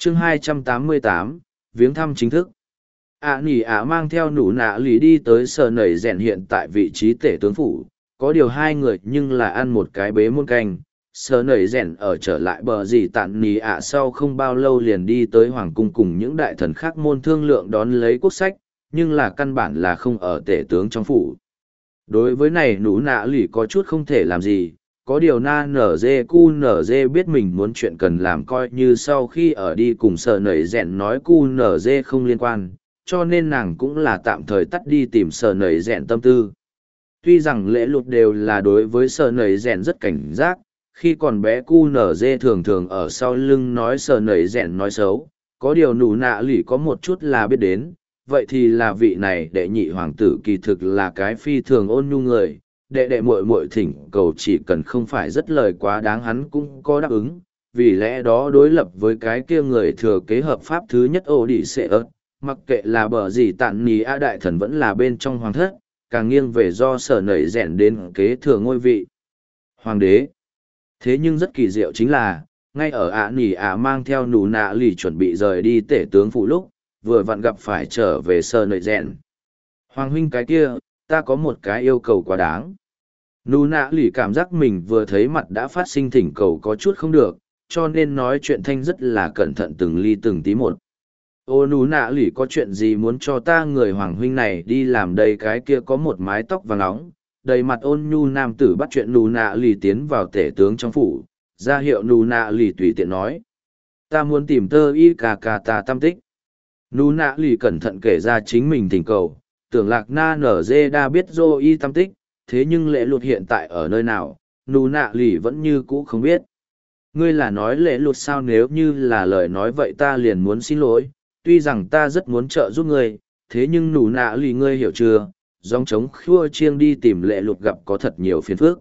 chương 288, viếng thăm chính thức. Nỉ ạ mang theo nụ nạ lì đi tới sở nẩy rèn hiện tại vị trí tể tướng phủ, có điều hai người nhưng là ăn một cái bế muôn canh. Sở nẩy rèn ở trở lại bờ gì tạn nỉ ạ sau không bao lâu liền đi tới hoàng cung cùng những đại thần khác môn thương lượng đón lấy quốc sách, nhưng là căn bản là không ở tể tướng trong phủ. Đối với này nụ nạ lì có chút không thể làm gì, có điều na nở dê cu nở dê biết mình muốn chuyện cần làm coi như sau khi ở đi cùng sở nẩy rèn nói cu nở dê không liên quan, cho nên nàng cũng là tạm thời tắt đi tìm sở nẩy rèn tâm tư. Tuy rằng lễ lụt đều là đối với sở nẩy rèn rất cảnh giác, khi còn bé cu nở dê thường thường ở sau lưng nói sở nẩy rèn nói xấu, có điều nụ nạ lì có một chút là biết đến, vậy thì là vị này đệ nhị hoàng tử kỳ thực là cái phi thường ôn nhu người, đệ muội muội thỉnh cầu chỉ cần không phải rất lời quá đáng hắn cũng có đáp ứng, vì lẽ đó đối lập với cái kia người thừa kế hợp pháp thứ nhất ổ đi xệ ớt, mặc kệ là bờ gì tạn nì a đại thần vẫn là bên trong hoàng thất, càng nghiêng về do sở nẩy rèn đến kế thừa ngôi vị hoàng đế. Thế nhưng rất kỳ diệu chính là, ngay ở nỉ ạ mang theo nụ nạ lì chuẩn bị rời đi tể tướng phụ lúc, vừa vặn gặp phải trở về sở nẩy rèn. Hoàng huynh cái kia, ta có một cái yêu cầu quá đáng. Nụ nạ lì cảm giác mình vừa thấy mặt đã phát sinh thỉnh cầu có chút không được, cho nên nói chuyện thanh rất là cẩn thận từng ly từng tí một. Ô nụ nạ lì có chuyện gì muốn cho ta người hoàng huynh này đi làm đây, cái kia có một mái tóc vàng nóng, đầy mặt ôn nhu nam tử bắt chuyện nụ nạ lì tiến vào tể tướng trong phủ, ra hiệu nụ nạ lì tùy tiện nói. Ta muốn tìm tơ y cà cà tà tam tích. Nụ nạ lì cẩn thận kể ra chính mình thỉnh cầu, tưởng lạc na nở dê đa biết dô y tam tích, thế nhưng lễ lụt hiện tại ở nơi nào, nụ nạ lì vẫn như cũ không biết. Ngươi là nói lễ lụt sao? Nếu như là lời nói vậy ta liền muốn xin lỗi, tuy rằng ta rất muốn trợ giúp ngươi, thế nhưng nụ nạ lì ngươi hiểu chưa, dòng trống khua chiêng đi tìm lễ lụt gặp có thật nhiều phiền phức.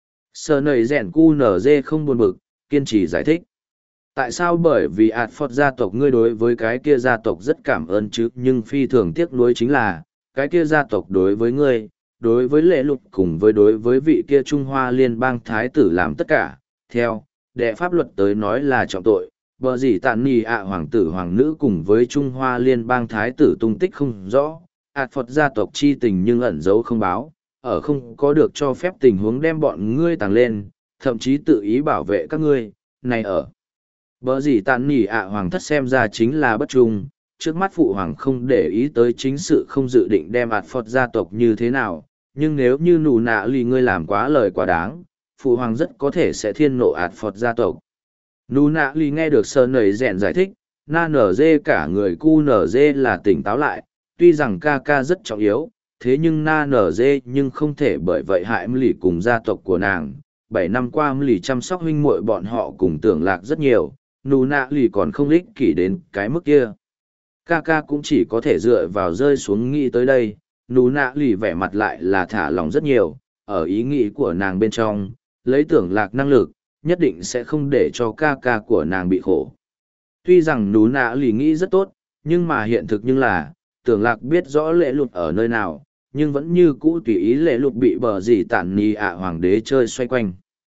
Sở nầy rèn cu nở dê không buồn bực, kiên trì giải thích. Tại sao? Bởi vì ạt phọt gia tộc ngươi đối với cái kia gia tộc rất cảm ơn chứ, nhưng phi thường tiếc nuối chính là, cái kia gia tộc đối với ngươi, đối với lễ lụt cùng với đối với vị kia Trung Hoa liên bang thái tử làm tất cả, theo, đệ pháp luật tới nói là trọng tội, bờ gì tàn nì ạ hoàng tử hoàng nữ cùng với Trung Hoa liên bang thái tử tung tích không rõ, ạt phật gia tộc chi tình nhưng ẩn giấu không báo, ở không có được cho phép tình huống đem bọn ngươi tàng lên, thậm chí tự ý bảo vệ các ngươi, này ở. Bờ gì tàn nì ạ hoàng thất xem ra chính là bất trung, trước mắt phụ hoàng không để ý tới chính sự không dự định đem ạt phật gia tộc như thế nào, nhưng nếu như nụ nạ lì ngươi làm quá lời quá đáng, phụ hoàng rất có thể sẽ thiên nộ ạt phật gia tộc. Nụ nạ lì nghe được sơ nầy rèn giải thích, na nở dê cả người cu nở dê là tỉnh táo lại, tuy rằng ca ca rất trọng yếu, thế nhưng na nở dê nhưng không thể bởi vậy hại lì cùng gia tộc của nàng. 7 năm qua lì chăm sóc huynh muội bọn họ cùng tưởng lạc rất nhiều, nụ nạ lì còn không ích kỷ đến cái mức kia. Ca ca cũng chỉ có thể dựa vào rơi xuống nghĩ tới đây, nụ nạ lì vẻ mặt lại là thả lòng rất nhiều, ở ý nghĩ của nàng bên trong, lấy tưởng lạc năng lực, nhất định sẽ không để cho ca ca của nàng bị khổ. Tuy rằng nụ nạ lì nghĩ rất tốt, nhưng mà hiện thực nhưng là, tưởng lạc biết rõ lễ lụt ở nơi nào, nhưng vẫn như cũ tùy ý lễ lụt bị bờ gì tản nì ạ hoàng đế chơi xoay quanh.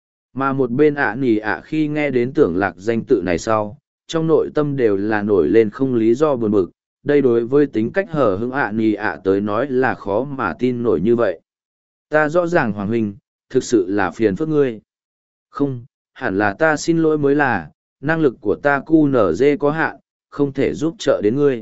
Mà một bên nì ạ khi nghe đến tưởng lạc danh tự này sau, trong nội tâm đều là nổi lên không lý do buồn bực, đây đối với tính cách hở hững nì ạ tới nói là khó mà tin nổi như vậy. Ta rõ ràng hoàng huynh, thực sự là phiền phức ngươi. Không, hẳn là ta xin lỗi mới là, năng lực của ta cu nở dê có hạn, không thể giúp trợ đến ngươi.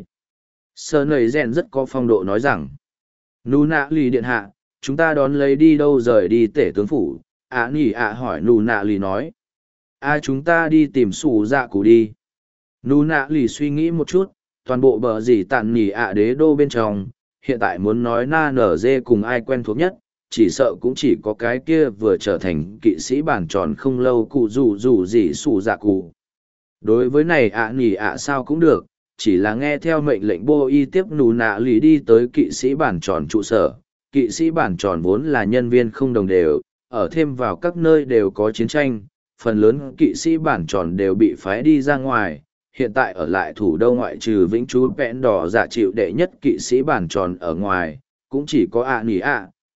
Sơ nầy rèn rất có phong độ nói rằng, nụ nạ lì điện hạ, chúng ta đón lấy đi đâu rời đi tể tướng phủ, nỉ ạ hỏi nụ nạ lì nói. Chúng ta đi tìm sủ dạ cụ đi. Nụ nạ lì suy nghĩ một chút, toàn bộ bờ gì tàn nỉ ạ đế đô bên trong, hiện tại muốn nói na nở dê cùng ai quen thuộc nhất, chỉ sợ cũng chỉ có cái kia vừa trở thành kỵ sĩ bàn tròn không lâu cụ rủ gì sủ dạ cụ. Đối với này nỉ ạ sao cũng được, chỉ là nghe theo mệnh lệnh bô y tiếp nụ nạ lì đi tới kỵ sĩ bản tròn trụ sở. Kỵ sĩ bản tròn vốn là nhân viên không đồng đều, ở thêm vào các nơi đều có chiến tranh, phần lớn kỵ sĩ bản tròn đều bị phái đi ra ngoài. Hiện tại ở lại thủ đô ngoại trừ vĩnh trú vẹn đỏ giả chịu đệ nhất kỵ sĩ bản tròn ở ngoài, cũng chỉ có nỉ ạ,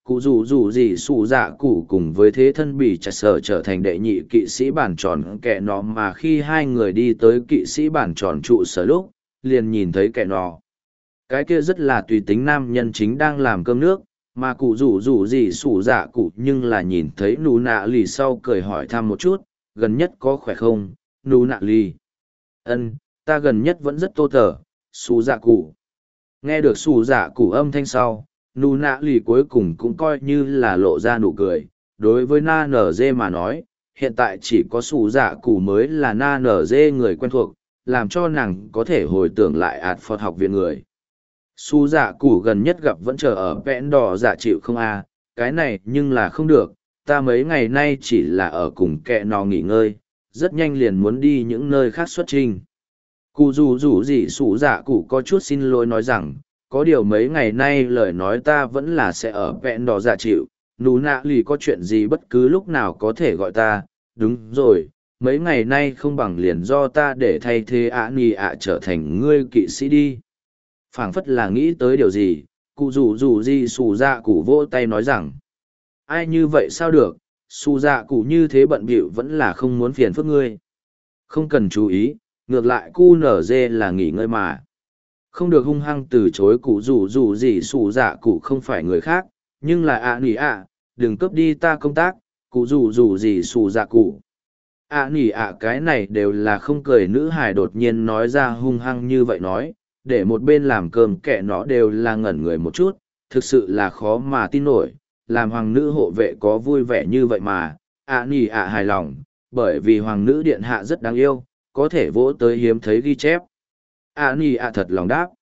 cụ rủ gì xù dạ cụ cùng với thế thân bị chặt sở trở thành đệ nhị kỵ sĩ bản tròn kẻ nó, mà khi hai người đi tới kỵ sĩ bản tròn trụ sở lúc liền nhìn thấy kẻ nó. Cái kia rất là tùy tính nam nhân chính đang làm cơm nước, mà cụ rủ gì xù dạ cụ nhưng là nhìn thấy nụ nạ lì sau cười hỏi thăm một chút, gần nhất có khỏe không, nụ nạ lì. Ân, ta gần nhất vẫn rất tô tở, xù dạ cụ. Nghe được xù dạ cụ âm thanh sau, nụ nạ lì cuối cùng cũng coi như là lộ ra nụ cười. Đối với na nở dê mà nói, hiện tại chỉ có xù dạ cụ mới là na nở dê người quen thuộc, làm cho nàng có thể hồi tưởng lại ạt phật học viện người. Xù dạ cụ gần nhất gặp vẫn chờ ở vẽn đỏ dạ chịu không à, cái này nhưng là không được, ta mấy ngày nay chỉ là ở cùng kẹ nò nghỉ ngơi, rất nhanh liền muốn đi những nơi khác xuất trình. Cụ rủ gì xù dạ cụ có chút xin lỗi nói rằng, có điều mấy ngày nay lời nói ta vẫn là sẽ ở vẹn đỏ dạ chịu, nụ nạ lì có chuyện gì bất cứ lúc nào có thể gọi ta, đúng rồi, mấy ngày nay không bằng liền do ta để thay thế ạ nì ạ trở thành ngươi kỵ sĩ đi. Phảng phất là nghĩ tới điều gì, cụ rủ gì xù dạ cụ vỗ tay nói rằng, ai như vậy sao được, xù dạ cụ như thế bận bịu vẫn là không muốn phiền phức ngươi. Không cần chú ý, ngược lại cu nở dê là nghỉ ngơi mà. Không được hung hăng từ chối cụ rủ gì xù dạ cụ không phải người khác, nhưng là ạ nỉ ạ, đừng cướp đi ta công tác, cụ rủ gì xù dạ cụ. ạ nỉ ạ cái này đều là không cười nữ hài đột nhiên nói ra hung hăng như vậy nói, để một bên làm cơm kẻ nó đều là ngẩn người một chút, thực sự là khó mà tin nổi, làm hoàng nữ hộ vệ có vui vẻ như vậy mà, ạ nỉ ạ hài lòng, bởi vì hoàng nữ điện hạ rất đáng yêu, có thể vỗ tới hiếm thấy ghi chép. A nì ạ thật lòng đáp.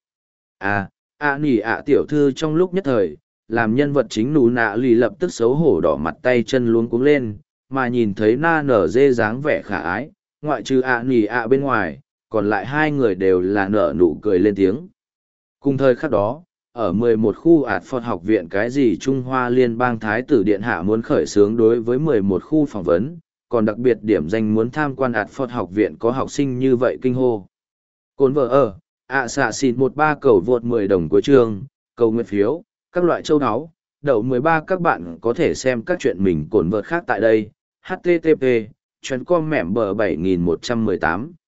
A nì ạ tiểu thư trong lúc nhất thời, làm nhân vật chính nụ nạ lì lập tức xấu hổ đỏ mặt tay chân luống cuống lên, mà nhìn thấy na nở dê dáng vẻ khả ái, ngoại trừ A nì ạ bên ngoài, còn lại hai người đều là nở nụ cười lên tiếng. Cùng thời khắc đó, ở 11 khu ạt phật học viện cái gì Trung Hoa Liên bang Thái tử Điện Hạ muốn khởi xướng đối với 11 khu phỏng vấn, còn đặc biệt điểm danh muốn tham quan ạt phật học viện có học sinh như vậy kinh hô. Cồn vợ ở, xạ xịt 13 cầu vượt 10 đồng của trường, cầu nguyện phiếu, các loại châu áo, đậu 13 các bạn có thể xem các chuyện mình cồn vợt khác tại đây, http, chuyến com mẻm bờ 7118.